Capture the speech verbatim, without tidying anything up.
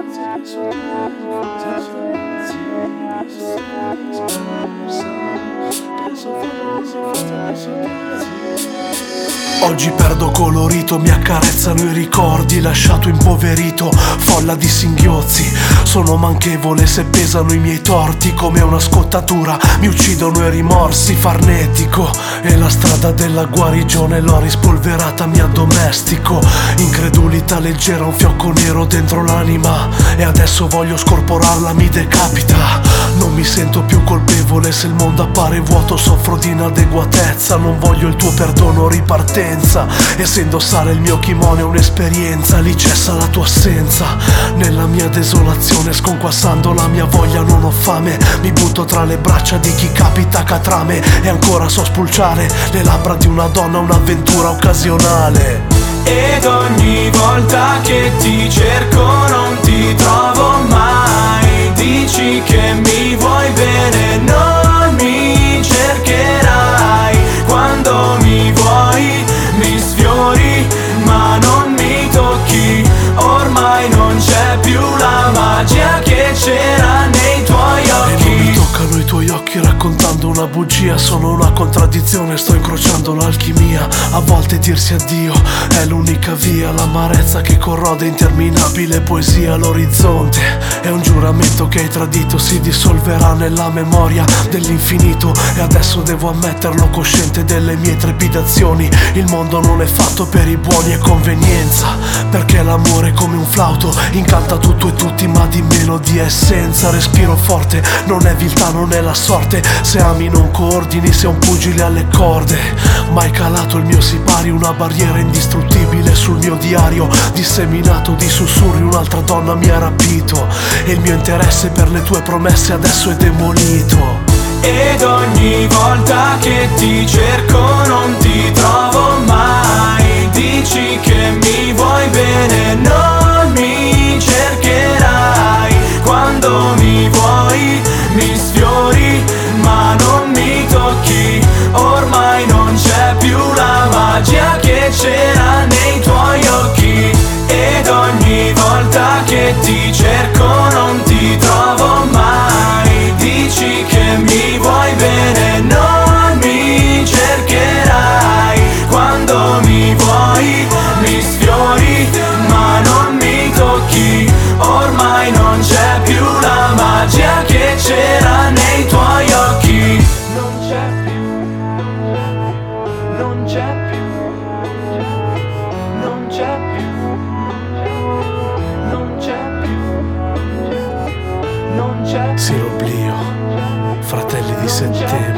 Oggi perdo colorito, mi accarezzano i ricordi, lasciato impoverito, folla di singhiozzi. Sono manchevole se pesano i miei torti, come una scottatura mi uccidono i rimorsi. Farnetico e la strada della guarigione l'ho rispolverata, mi addomestico. Incredulità leggera, un fiocco nero dentro l'anima, e adesso voglio scorporarla, mi decapita. Non mi sento più colpevole se il mondo appare vuoto, soffro di inadeguatezza. Non voglio il tuo perdono, ripartenza. E se indossare il mio kimono è un'esperienza, lì cessa la tua assenza. Nella mia desolazione, sconquassando la mia voglia, non ho fame. Mi butto tra le braccia di chi capita catrame, e ancora so spulciare le labbra di una donna, un'avventura occasionale. Ed ogni volta che ti cerco non ti trovo mai. Dici che mi vuoi bene, non mi cercherai. Quando mi vuoi mi sfiori, ma non mi tocchi. Ormai non c'è più la magia che c'era nei tuoi occhi. E non mi toccano i tuoi occhi raccontando una bugia, sono una contraddizione, sto incrociando l'alchimia. A volte dirsi addio è l'unica via, l'amarezza che corrode, interminabile poesia. L'orizzonte è un giuramento che hai tradito, si dissolverà nella memoria dell'infinito. E adesso devo ammetterlo, cosciente delle mie trepidazioni. Il mondo non è fatto per i buoni, è convenienza, perché l'amore è come un flauto, incanta tutto e tutti, ma di melodia essenza. Respiro forte, non è viltà, non è la sorte. Se ami non coordini, sei un pugile alle corde. Mai calato il mio sipario, una barriera indistruttibile sul mio diario, disseminato di sussurri. Un'altra donna mi ha rapito, e il mio interesse per le tue promesse adesso è demolito. Ed ogni volta che ti cerco non ti trovo mai. Dici che mi vuoi bene, non mi cercherai. Quando mi vuoi mi sfiori, ma non mi tocchi. Ormai non c'è più la magia che c'era nei tuoi occhi. Ed ogni volta che ti cerco non ti trovo mai. Dici che mi vuoi bene, non mi cercherai. Quando mi vuoi mi sfiori, ma non mi tocchi. Ormai non c'è più la magia che c'era nei tuoi occhi. Non c'è più, non c'è più, non c'è più, non c'è più, non c'è più. Sì, l'oblio, fratelli di settembre.